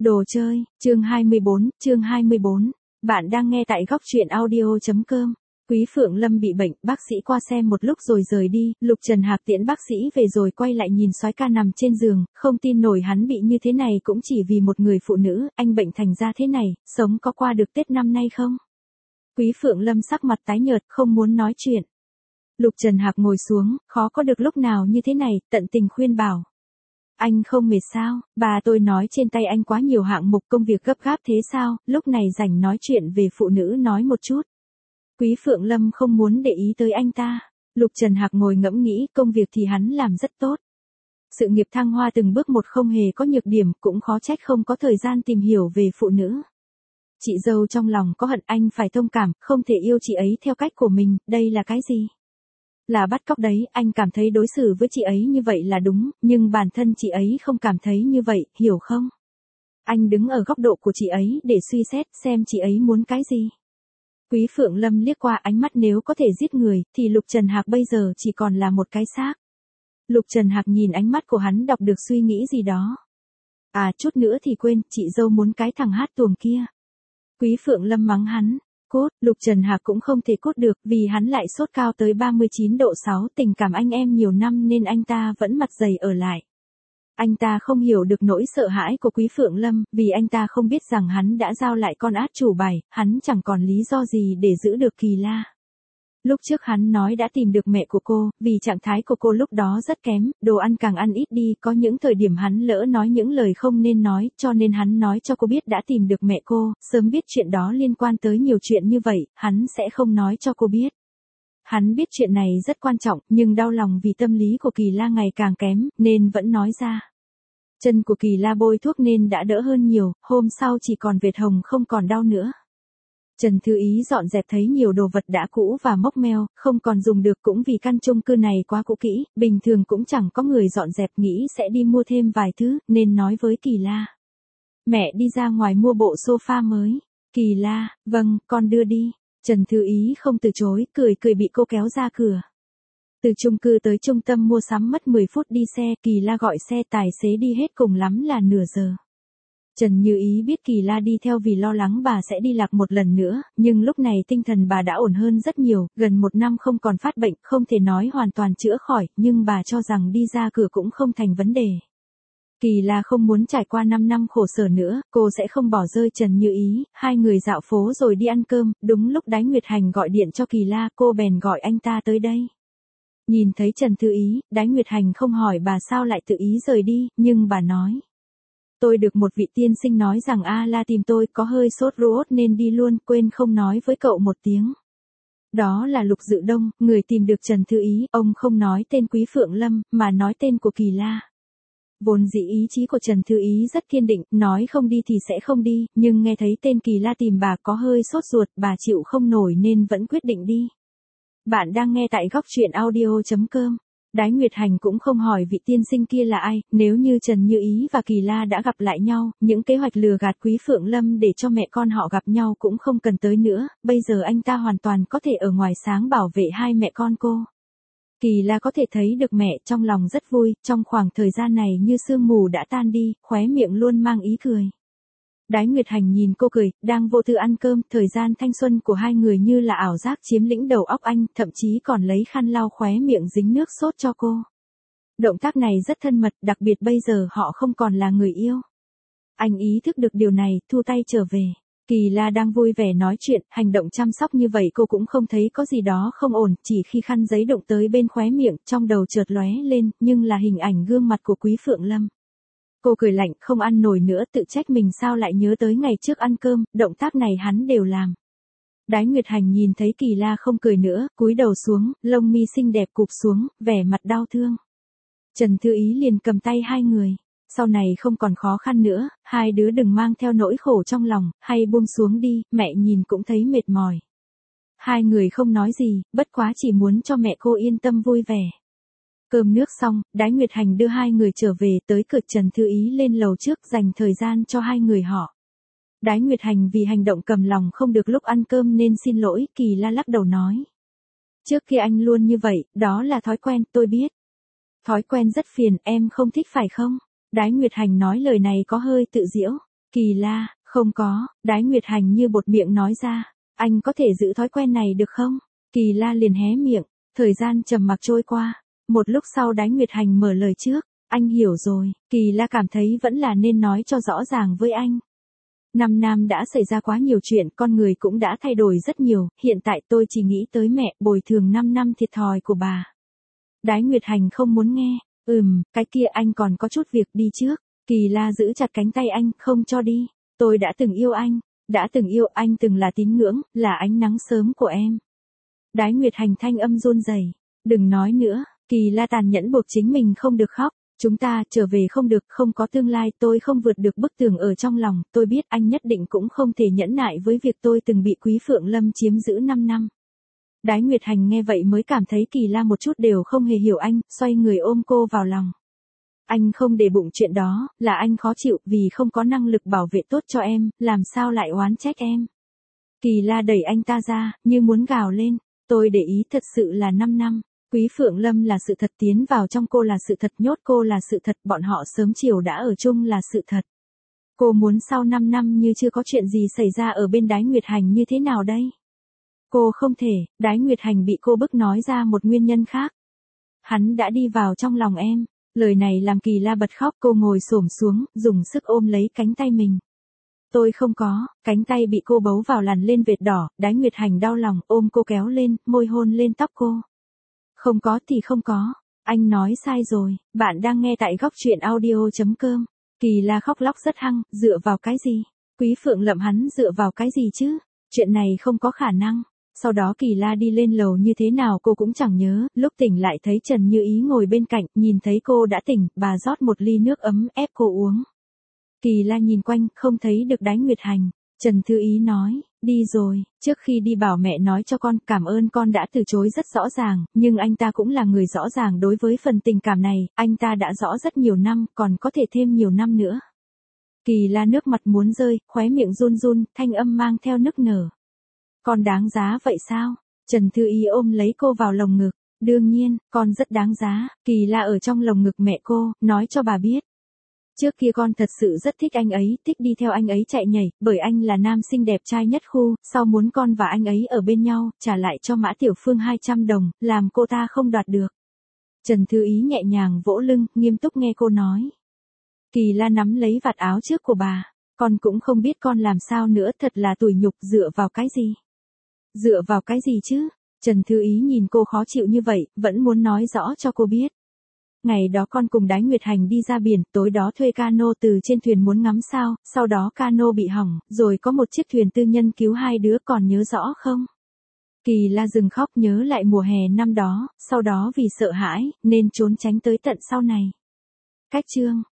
Đồ chơi, chương 24. Bạn đang nghe tại góc truyện audio.com. Quý Phượng Lâm bị bệnh, bác sĩ qua xem một lúc rồi rời đi, Lục Trần Hạc tiễn bác sĩ về rồi quay lại nhìn soái ca nằm trên giường, không tin nổi hắn bị như thế này cũng chỉ vì một người phụ nữ, anh bệnh thành ra thế này, sống có qua được Tết năm nay không? Quý Phượng Lâm sắc mặt tái nhợt, không muốn nói chuyện. Lục Trần Hạc ngồi xuống, khó có được lúc nào như thế này, tận tình khuyên bảo. Anh không mệt sao, bà tôi nói trên tay anh quá nhiều hạng mục công việc gấp gáp thế sao, lúc này rảnh nói chuyện về phụ nữ nói một chút. Quý Phượng Lâm không muốn để ý tới anh ta. Lục Trần Hạc ngồi ngẫm nghĩ công việc thì hắn làm rất tốt. Sự nghiệp thăng hoa từng bước một không hề có nhược điểm, cũng khó trách không có thời gian tìm hiểu về phụ nữ. Chị dâu trong lòng có hận anh phải thông cảm, không thể yêu chị ấy theo cách của mình, đây là cái gì? Là bắt cóc đấy, anh cảm thấy đối xử với chị ấy như vậy là đúng, nhưng bản thân chị ấy không cảm thấy như vậy, hiểu không? Anh đứng ở góc độ của chị ấy để suy xét xem chị ấy muốn cái gì. Quý Phượng Lâm liếc qua ánh mắt nếu có thể giết người, thì Lục Trần Hạc bây giờ chỉ còn là một cái xác. Lục Trần Hạc nhìn ánh mắt của hắn đọc được suy nghĩ gì đó. À chút nữa thì quên, chị dâu muốn cái thằng hát tuồng kia. Quý Phượng Lâm mắng hắn. Cốt, Lục Trần Hạc cũng không thể cốt được vì hắn lại sốt cao tới 39 độ 6, tình cảm anh em nhiều năm nên anh ta vẫn mặt dày ở lại. Anh ta không hiểu được nỗi sợ hãi của Quý Phượng Lâm, vì anh ta không biết rằng hắn đã giao lại con át chủ bài, hắn chẳng còn lý do gì để giữ được Kỳ La. Lúc trước hắn nói đã tìm được mẹ của cô, vì trạng thái của cô lúc đó rất kém, đồ ăn càng ăn ít đi, có những thời điểm hắn lỡ nói những lời không nên nói, cho nên hắn nói cho cô biết đã tìm được mẹ cô, sớm biết chuyện đó liên quan tới nhiều chuyện như vậy, hắn sẽ không nói cho cô biết. Hắn biết chuyện này rất quan trọng, nhưng đau lòng vì tâm lý của Kỳ La ngày càng kém, nên vẫn nói ra. Chân của Kỳ La bôi thuốc nên đã đỡ hơn nhiều, hôm sau chỉ còn vệt hồng không còn đau nữa. Trần Thư Ý dọn dẹp thấy nhiều đồ vật đã cũ và mốc meo, không còn dùng được cũng vì căn chung cư này quá cũ kỹ, bình thường cũng chẳng có người dọn dẹp nghĩ sẽ đi mua thêm vài thứ, nên nói với Kỳ La. Mẹ đi ra ngoài mua bộ sofa mới. Kỳ La, vâng, con đưa đi. Trần Thư Ý không từ chối, cười bị cô kéo ra cửa. Từ chung cư tới trung tâm mua sắm mất 10 phút đi xe, Kỳ La gọi xe tài xế đi hết cùng lắm là nửa giờ. Trần Như Ý biết Kỳ La đi theo vì lo lắng bà sẽ đi lạc một lần nữa, nhưng lúc này tinh thần bà đã ổn hơn rất nhiều, gần 1 năm không còn phát bệnh, không thể nói hoàn toàn chữa khỏi, nhưng bà cho rằng đi ra cửa cũng không thành vấn đề. Kỳ La không muốn trải qua 5 năm khổ sở nữa, cô sẽ không bỏ rơi Trần Như Ý, hai người dạo phố rồi đi ăn cơm, đúng lúc Đái Nguyệt Hành gọi điện cho Kỳ La, cô bèn gọi anh ta tới đây. Nhìn thấy Trần Thư Ý, Đái Nguyệt Hành không hỏi bà sao lại tự ý rời đi, nhưng bà nói. Tôi được một vị tiên sinh nói rằng A La tìm tôi có hơi sốt ruột nên đi luôn, quên không nói với cậu một tiếng. Đó là Lục Dự Đông, người tìm được Trần Thư Ý, ông không nói tên Quý Phượng Lâm, mà nói tên của Kỳ La. Vốn dĩ ý chí của Trần Thư Ý rất kiên định, nói không đi thì sẽ không đi, nhưng nghe thấy tên Kỳ La tìm bà có hơi sốt ruột, bà chịu không nổi nên vẫn quyết định đi. Bạn đang nghe tại góc truyện audio.com. Đái Nguyệt Hành cũng không hỏi vị tiên sinh kia là ai, nếu như Trần Như Ý và Kỳ La đã gặp lại nhau, những kế hoạch lừa gạt Quý Phượng Lâm để cho mẹ con họ gặp nhau cũng không cần tới nữa, bây giờ anh ta hoàn toàn có thể ở ngoài sáng bảo vệ hai mẹ con cô. Kỳ La có thể thấy được mẹ trong lòng rất vui, trong khoảng thời gian này như sương mù đã tan đi, khóe miệng luôn mang ý cười. Đái Nguyệt Hành nhìn cô cười, đang vô tư ăn cơm, thời gian thanh xuân của hai người như là ảo giác chiếm lĩnh đầu óc anh, thậm chí còn lấy khăn lau khóe miệng dính nước sốt cho cô. Động tác này rất thân mật, đặc biệt bây giờ họ không còn là người yêu. Anh ý thức được điều này, thu tay trở về. Kỳ La đang vui vẻ nói chuyện, hành động chăm sóc như vậy cô cũng không thấy có gì đó không ổn, chỉ khi khăn giấy đụng tới bên khóe miệng, trong đầu chợt lóe lên, nhưng là hình ảnh gương mặt của Quý Phượng Lâm. Cô cười lạnh, không ăn nổi nữa, tự trách mình sao lại nhớ tới ngày trước ăn cơm, động tác này hắn đều làm. Đái Nguyệt Hành nhìn thấy Kỳ La không cười nữa, cúi đầu xuống, lông mi xinh đẹp cụp xuống, vẻ mặt đau thương. Trần Thư Ý liền cầm tay hai người. Sau này không còn khó khăn nữa, hai đứa đừng mang theo nỗi khổ trong lòng, hay buông xuống đi, mẹ nhìn cũng thấy mệt mỏi. Hai người không nói gì, bất quá chỉ muốn cho mẹ cô yên tâm vui vẻ. Cơm nước xong, Đái Nguyệt Hành đưa hai người trở về tới cửa. Trần Thư Ý lên lầu trước dành thời gian cho hai người họ. Đái Nguyệt Hành vì hành động cầm lòng không được lúc ăn cơm nên xin lỗi, Kỳ La lắc đầu nói. Trước kia anh luôn như vậy, đó là thói quen, tôi biết. Thói quen rất phiền, em không thích phải không? Đái Nguyệt Hành nói lời này có hơi tự giễu. Kỳ La, không có, Đái Nguyệt Hành như bột miệng nói ra, anh có thể giữ thói quen này được không? Kỳ La liền hé miệng, thời gian trầm mặc trôi qua, một lúc sau Đái Nguyệt Hành mở lời trước, anh hiểu rồi, Kỳ La cảm thấy vẫn là nên nói cho rõ ràng với anh. 5 năm đã xảy ra quá nhiều chuyện, con người cũng đã thay đổi rất nhiều, hiện tại tôi chỉ nghĩ tới mẹ, bồi thường 5 năm thiệt thòi của bà. Đái Nguyệt Hành không muốn nghe, cái kia anh còn có chút việc đi trước, Kỳ La giữ chặt cánh tay anh, không cho đi, tôi đã từng yêu anh từng là tín ngưỡng, là ánh nắng sớm của em. Đái Nguyệt Hành thanh âm run rẩy, đừng nói nữa, Kỳ La tàn nhẫn buộc chính mình không được khóc. Chúng ta trở về không được, không có tương lai, tôi không vượt được bức tường ở trong lòng, tôi biết anh nhất định cũng không thể nhẫn nại với việc tôi từng bị Quý Phượng Lâm chiếm giữ 5 năm. Đái Nguyệt Hành nghe vậy mới cảm thấy Kỳ La một chút đều không hề hiểu anh, xoay người ôm cô vào lòng. Anh không để bụng chuyện đó, là anh khó chịu vì không có năng lực bảo vệ tốt cho em, làm sao lại oán trách em. Kỳ La đẩy anh ta ra, như muốn gào lên, tôi để ý thật sự là 5 năm. Quý Phượng Lâm là sự thật, tiến vào trong cô là sự thật, nhốt cô là sự thật, bọn họ sớm chiều đã ở chung là sự thật. Cô muốn sau 5 năm như chưa có chuyện gì xảy ra ở bên Đái Nguyệt Hành như thế nào đây? Cô không thể, Đái Nguyệt Hành bị cô bức nói ra một nguyên nhân khác. Hắn đã đi vào trong lòng em, lời này làm Kỳ La bật khóc, cô ngồi xổm xuống, dùng sức ôm lấy cánh tay mình. Tôi không có, cánh tay bị cô bấu vào lằn lên vệt đỏ, Đái Nguyệt Hành đau lòng, ôm cô kéo lên, môi hôn lên tóc cô. Không có thì không có, anh nói sai rồi, bạn đang nghe tại góc truyện audio.com. Kỳ La khóc lóc rất hăng, dựa vào cái gì? Quý Phượng Lâm hắn dựa vào cái gì chứ? Chuyện này không có khả năng. Sau đó Kỳ La đi lên lầu như thế nào cô cũng chẳng nhớ, lúc tỉnh lại thấy Trần Như Ý ngồi bên cạnh, nhìn thấy cô đã tỉnh, bà rót một ly nước ấm ép cô uống. Kỳ La nhìn quanh, không thấy được Đái Nguyệt Hành. Trần Thư Ý nói, đi rồi, trước khi đi bảo mẹ nói cho con, cảm ơn con đã từ chối rất rõ ràng, nhưng anh ta cũng là người rõ ràng đối với phần tình cảm này, anh ta đã rõ rất nhiều năm, còn có thể thêm nhiều năm nữa. Kỳ La nước mặt muốn rơi, khóe miệng run run, thanh âm mang theo nức nở. Con đáng giá vậy sao? Trần Thư Ý ôm lấy cô vào lồng ngực, đương nhiên, con rất đáng giá, Kỳ La ở trong lồng ngực mẹ cô, nói cho bà biết. Trước kia con thật sự rất thích anh ấy, thích đi theo anh ấy chạy nhảy, bởi anh là nam sinh đẹp trai nhất khu, sau muốn con và anh ấy ở bên nhau, trả lại cho Mã Tiểu Phương 200 đồng, làm cô ta không đoạt được. Trần Thư Ý nhẹ nhàng vỗ lưng, nghiêm túc nghe cô nói. Kỳ La nắm lấy vạt áo trước của bà, con cũng không biết con làm sao nữa, thật là tủi nhục, dựa vào cái gì? Dựa vào cái gì chứ? Trần Thư Ý nhìn cô khó chịu như vậy, vẫn muốn nói rõ cho cô biết. Ngày đó con cùng Đái Nguyệt Hành đi ra biển, tối đó thuê cano từ trên thuyền muốn ngắm sao, sau đó cano bị hỏng, rồi có một chiếc thuyền tư nhân cứu hai đứa, còn nhớ rõ không? Kỳ La dừng khóc, nhớ lại mùa hè năm đó, sau đó vì sợ hãi, nên trốn tránh tới tận sau này. Cách chương